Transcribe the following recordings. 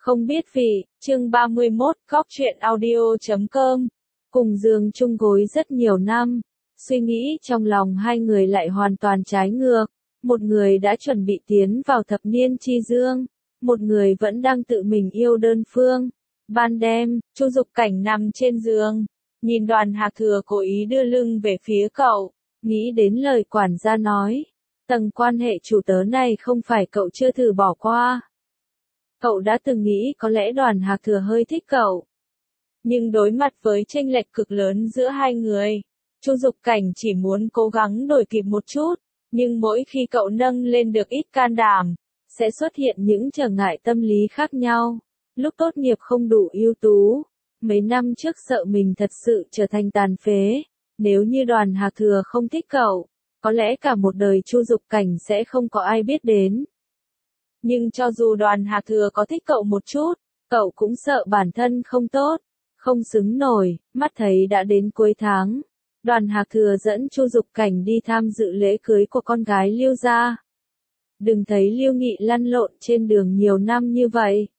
Không biết vị, chương 31, góc truyện audio.com. Cùng giường chung gối rất nhiều năm, suy nghĩ trong lòng hai người lại hoàn toàn trái ngược. Một người đã chuẩn bị tiến vào thập niên chi dương, một người vẫn đang tự mình yêu đơn phương. Ban đêm, Chu Dục Cảnh nằm trên giường, nhìn Đoàn Hạc Thừa cố ý đưa lưng về phía cậu, nghĩ đến lời quản gia nói. Tầng quan hệ chủ tớ này không phải cậu chưa thử bỏ qua. Cậu đã từng nghĩ có lẽ Đoàn Hạc Thừa hơi thích cậu. Nhưng đối mặt với chênh lệch cực lớn giữa hai người, Chu Dục Cảnh chỉ muốn cố gắng đuổi kịp một chút, nhưng mỗi khi cậu nâng lên được ít can đảm, sẽ xuất hiện những trở ngại tâm lý khác nhau. Lúc tốt nghiệp không đủ ưu tú, mấy năm trước sợ mình thật sự trở thành tàn phế, nếu như Đoàn Hạc Thừa không thích cậu, có lẽ cả một đời Chu Dục Cảnh sẽ không có ai biết đến. Nhưng cho dù Đoàn Hạc Thừa có thích cậu một chút, cậu cũng sợ bản thân không tốt, không xứng nổi. Mắt thấy đã đến cuối tháng, Đoàn Hạc Thừa dẫn Chu Dục Cảnh đi tham dự lễ cưới của con gái Lưu gia. Đừng thấy Lưu Nghị lăn lộn trên đường nhiều năm như vậy,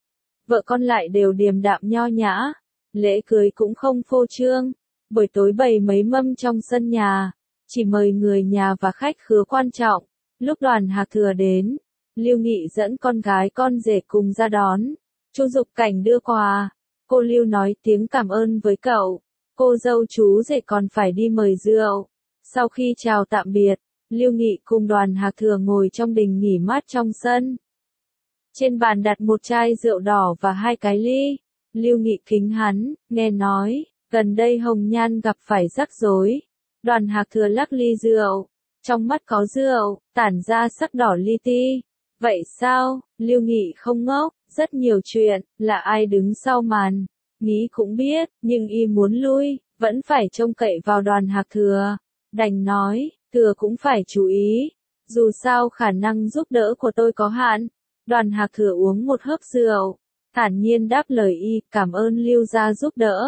vợ con lại đều điềm đạm nho nhã, lễ cưới cũng không phô trương, buổi tối bày mấy mâm trong sân nhà, chỉ mời người nhà và khách khứa quan trọng. Lúc Đoàn Hạc Thừa đến, Lưu Nghị dẫn con gái con rể cùng ra đón. Chu Dục Cảnh đưa quà, cô Lưu nói tiếng cảm ơn với cậu, cô dâu chú rể còn phải đi mời rượu. Sau khi chào tạm biệt, Lưu Nghị cùng Đoàn Hạc Thừa ngồi trong đình nghỉ mát trong sân. Trên bàn đặt một chai rượu đỏ và hai cái ly. Lưu Nghị kính hắn, nghe nói, gần đây Hồng Nhan gặp phải rắc rối. Đoàn Hạc Thừa lắc ly rượu, trong mắt có rượu, tản ra sắc đỏ li ti. Vậy sao? Lưu Nghị không ngốc, rất nhiều chuyện, là ai đứng sau màn, nghĩ cũng biết, nhưng y muốn lui, vẫn phải trông cậy vào Đoàn Hạc Thừa. Đành nói, Thừa cũng phải chú ý, dù sao khả năng giúp đỡ của tôi có hạn. Đoàn Hạc Thừa uống một hớp rượu, thản nhiên đáp lời y, cảm ơn Lưu gia giúp đỡ.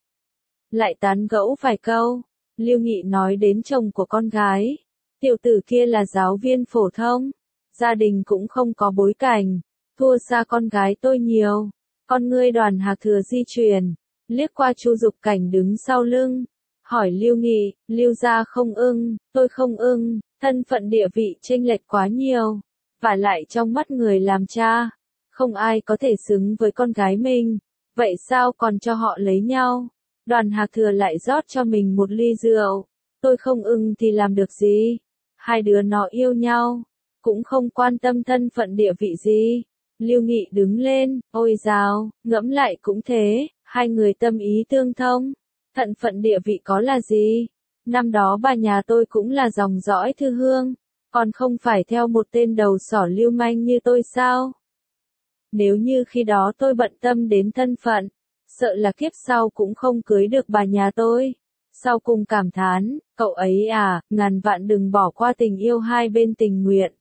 Lại tán gẫu vài câu, Lưu Nghị nói đến chồng của con gái. Tiểu tử kia là giáo viên phổ thông, gia đình cũng không có bối cảnh, thua xa con gái tôi nhiều. Con ngươi Đoàn Hạc Thừa di chuyển, liếc qua Chu Dục Cảnh đứng sau lưng, hỏi Lưu Nghị, Lưu gia không ưng, tôi không ưng, thân phận địa vị chênh lệch quá nhiều, và lại trong mắt người làm cha, không ai có thể xứng với con gái mình, vậy sao còn cho họ lấy nhau? Đoàn Hạc Thừa lại rót cho mình một ly rượu, tôi không ưng thì làm được gì, hai đứa nó yêu nhau, cũng không quan tâm thân phận địa vị gì. Lưu Nghị đứng lên, ôi dào, ngẫm lại cũng thế, hai người tâm ý tương thông, thân phận địa vị có là gì? Năm đó bà nhà tôi cũng là dòng dõi thư hương, còn không phải theo một tên đầu sỏ lưu manh như tôi sao? Nếu như khi đó tôi bận tâm đến thân phận, sợ là kiếp sau cũng không cưới được bà nhà tôi. Sau cùng cảm thán, cậu ấy à, ngàn vạn đừng bỏ qua tình yêu hai bên tình nguyện.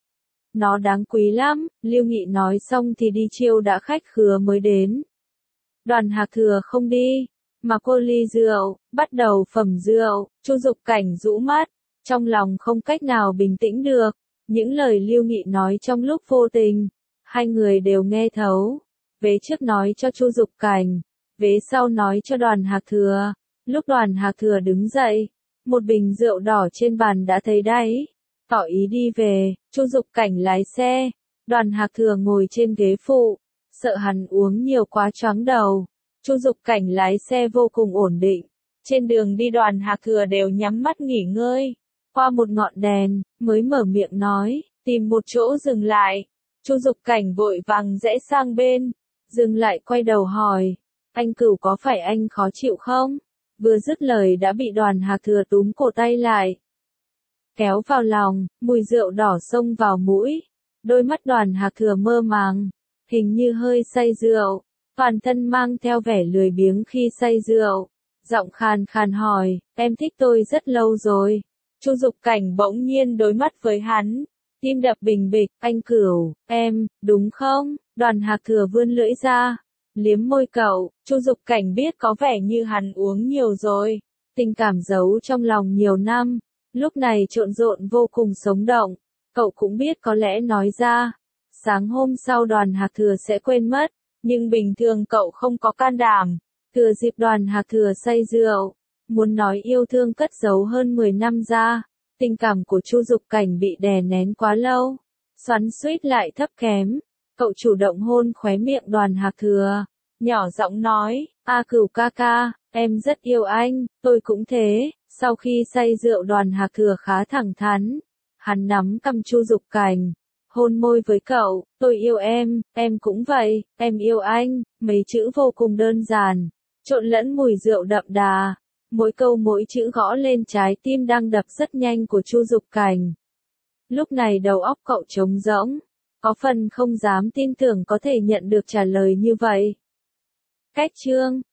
Nó đáng quý lắm. Lưu Nghị nói xong thì đi chiêu đã khách khứa mới đến. Đoàn Hạc Thừa không đi, mà cô ly rượu, bắt đầu phẩm rượu. Chu Dục Cảnh rũ mắt, trong lòng không cách nào bình tĩnh được. Những lời Lưu Nghị nói trong lúc vô tình, hai người đều nghe thấu. Vế trước nói cho Chu Dục Cảnh, vế sau nói cho Đoàn Hạc Thừa. Lúc Đoàn Hạc Thừa đứng dậy, một bình rượu đỏ trên bàn đã thấy đáy, tỏ ý đi về. Chu Dục Cảnh lái xe, Đoàn Hạc Thừa ngồi trên ghế phụ, sợ hắn uống nhiều quá choáng đầu. Chu Dục Cảnh lái xe vô cùng ổn định, trên đường đi Đoàn Hạc Thừa đều nhắm mắt nghỉ ngơi. Qua một ngọn đèn, mới mở miệng nói, tìm một chỗ dừng lại. Chu Dục Cảnh vội vàng rẽ sang bên, dừng lại quay đầu hỏi, anh Cửu có phải anh khó chịu không? Vừa dứt lời đã bị Đoàn Hạc Thừa túm cổ tay lại, kéo vào lòng, mùi rượu đỏ xông vào mũi. Đôi mắt Đoàn Hạc Thừa mơ màng, hình như hơi say rượu, toàn thân mang theo vẻ lười biếng khi say rượu. Giọng khàn khàn hỏi, em thích tôi rất lâu rồi. Chu Dục Cảnh bỗng nhiên đối mắt với hắn, tim đập bình bịch, anh Cửu, em, đúng không? Đoàn Hạc Thừa vươn lưỡi ra, liếm môi cậu. Chu Dục Cảnh biết có vẻ như hắn uống nhiều rồi, tình cảm giấu trong lòng nhiều năm, lúc này trộn rộn vô cùng sống động. Cậu cũng biết có lẽ nói ra, sáng hôm sau Đoàn Hạc Thừa sẽ quên mất, nhưng bình thường cậu không có can đảm. Thừa dịp Đoàn Hạc Thừa say rượu, muốn nói yêu thương cất giấu hơn 10 năm ra, tình cảm của Chu Dục Cảnh bị đè nén quá lâu, xoắn xuýt lại thấp kém. Cậu chủ động hôn khóe miệng Đoàn Hạc Thừa, nhỏ giọng nói, A Cửu ca ca, em rất yêu anh, tôi cũng thế. Sau khi say rượu Đoàn Hạc Thừa khá thẳng thắn, hắn nắm cằm Chu Dục Cảnh, hôn môi với cậu, tôi yêu em cũng vậy, em yêu anh, mấy chữ vô cùng đơn giản, trộn lẫn mùi rượu đậm đà, mỗi câu mỗi chữ gõ lên trái tim đang đập rất nhanh của Chu Dục Cảnh. Lúc này đầu óc cậu trống rỗng, có phần không dám tin tưởng có thể nhận được trả lời như vậy. Cách chương